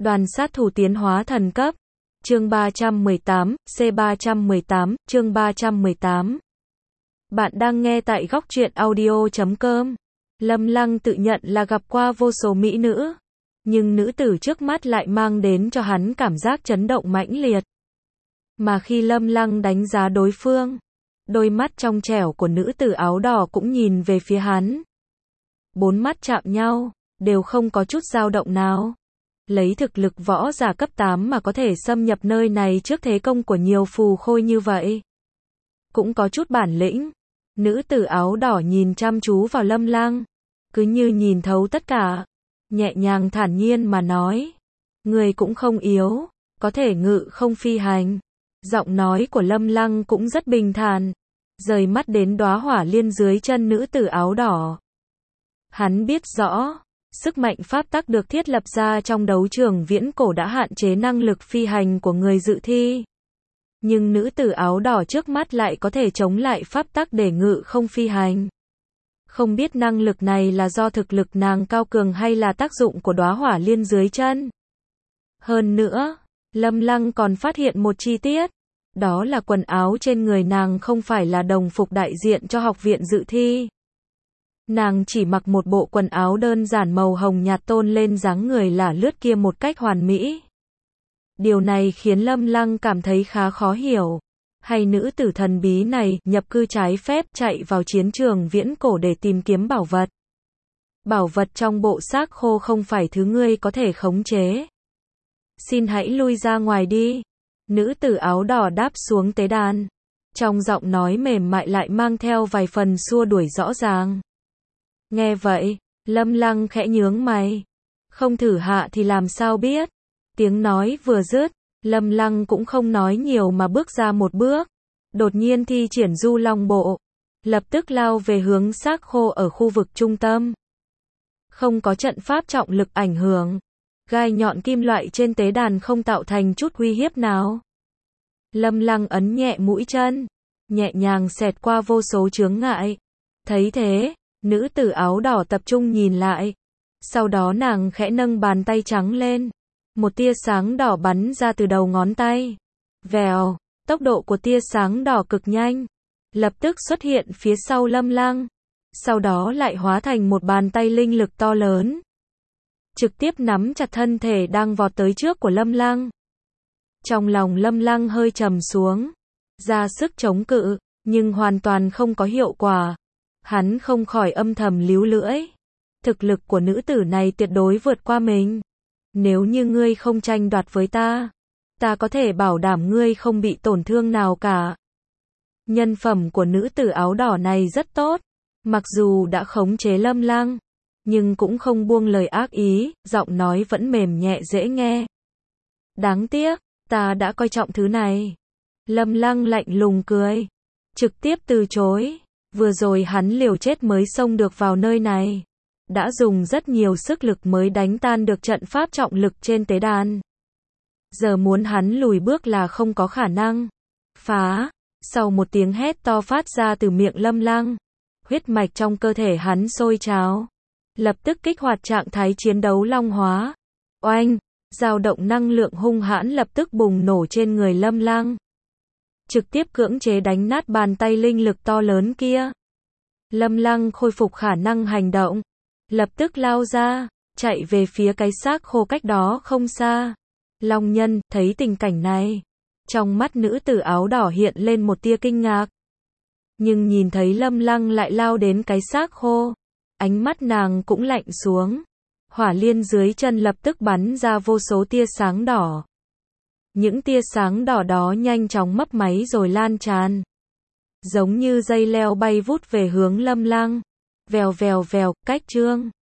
Đoàn sát thủ tiến hóa thần cấp. Chương 318, C318, chương 318. Bạn đang nghe tại góc truyện audio.com. Lâm Lăng tự nhận là gặp qua vô số mỹ nữ, nhưng nữ tử trước mắt lại mang đến cho hắn cảm giác chấn động mãnh liệt. Mà khi Lâm Lăng đánh giá đối phương, đôi mắt trong trẻo của nữ tử áo đỏ cũng nhìn về phía hắn. Bốn mắt chạm nhau, đều không có chút dao động nào. Lấy thực lực võ giả cấp 8 mà có thể xâm nhập nơi này trước thế công của nhiều phù khôi như vậy, cũng có chút bản lĩnh. Nữ tử áo đỏ nhìn chăm chú vào Lâm Lăng, cứ như nhìn thấu tất cả, nhẹ nhàng thản nhiên mà nói: "Người cũng không yếu, có thể ngự không phi hành." Giọng nói của Lâm Lăng cũng rất bình thản, rời mắt đến đóa hỏa liên dưới chân nữ tử áo đỏ. Hắn biết rõ, sức mạnh pháp tắc được thiết lập ra trong đấu trường viễn cổ đã hạn chế năng lực phi hành của người dự thi. Nhưng nữ tử áo đỏ trước mắt lại có thể chống lại pháp tắc để ngự không phi hành. Không biết năng lực này là do thực lực nàng cao cường hay là tác dụng của đóa hỏa liên dưới chân. Hơn nữa, Lâm Lăng còn phát hiện một chi tiết, đó là quần áo trên người nàng không phải là đồng phục đại diện cho học viện dự thi. Nàng chỉ mặc một bộ quần áo đơn giản màu hồng nhạt tôn lên dáng người lả lướt kia một cách hoàn mỹ. Điều này khiến Lâm Lăng cảm thấy khá khó hiểu. Hay nữ tử thần bí này nhập cư trái phép chạy vào chiến trường viễn cổ để tìm kiếm bảo vật. Bảo vật trong bộ xác khô không phải thứ ngươi có thể khống chế. Xin hãy lui ra ngoài đi. Nữ tử áo đỏ đáp xuống tế đàn. Trong giọng nói mềm mại lại mang theo vài phần xua đuổi rõ ràng. Nghe vậy, Lâm Lăng khẽ nhướng mày. Không thử hạ thì làm sao biết. Tiếng nói vừa dứt, Lâm Lăng cũng không nói nhiều mà bước ra một bước. Đột nhiên thi triển du long bộ. Lập tức lao về hướng xác khô ở khu vực trung tâm. Không có trận pháp trọng lực ảnh hưởng. Gai nhọn kim loại trên tế đàn không tạo thành chút uy hiếp nào. Lâm Lăng ấn nhẹ mũi chân, nhẹ nhàng xẹt qua vô số chướng ngại. Thấy thế, nữ tử áo đỏ tập trung nhìn lại. Sau đó nàng khẽ nâng bàn tay trắng lên. Một tia sáng đỏ bắn ra từ đầu ngón tay. Vèo, tốc độ của tia sáng đỏ cực nhanh. Lập tức xuất hiện phía sau Lâm Lăng. Sau đó lại hóa thành một bàn tay linh lực to lớn. Trực tiếp nắm chặt thân thể đang vọt tới trước của Lâm Lăng. Trong lòng Lâm Lăng hơi trầm xuống. Ra sức chống cự, nhưng hoàn toàn không có hiệu quả. Hắn không khỏi âm thầm líu lưỡi. Thực lực của nữ tử này tuyệt đối vượt qua mình. Nếu như ngươi không tranh đoạt với ta, ta có thể bảo đảm ngươi không bị tổn thương nào cả. Nhân phẩm của nữ tử áo đỏ này rất tốt. Mặc dù đã khống chế Lâm Lăng, nhưng cũng không buông lời ác ý, giọng nói vẫn mềm nhẹ dễ nghe. Đáng tiếc, ta đã coi trọng thứ này. Lâm Lăng lạnh lùng cười, trực tiếp từ chối. Vừa rồi hắn liều chết mới xông được vào nơi này. Đã dùng rất nhiều sức lực mới đánh tan được trận pháp trọng lực trên tế đàn. Giờ muốn hắn lùi bước là không có khả năng. Phá! Sau một tiếng hét to phát ra từ miệng Lâm Lăng, huyết mạch trong cơ thể hắn sôi trào. Lập tức kích hoạt trạng thái chiến đấu long hóa. Oanh! Dao động năng lượng hung hãn lập tức bùng nổ trên người Lâm Lăng. Trực tiếp cưỡng chế đánh nát bàn tay linh lực to lớn kia. Lâm Lăng khôi phục khả năng hành động. Lập tức lao ra, chạy về phía cái xác khô cách đó không xa. Long Nhân thấy tình cảnh này, trong mắt nữ tử áo đỏ hiện lên một tia kinh ngạc. Nhưng nhìn thấy Lâm Lăng lại lao đến cái xác khô, ánh mắt nàng cũng lạnh xuống. Hỏa liên dưới chân lập tức bắn ra vô số tia sáng đỏ. Những tia sáng đỏ đó nhanh chóng mấp máy rồi lan tràn. Giống như dây leo bay vút về hướng Lâm Lăng. Vèo vèo vèo, cách chương.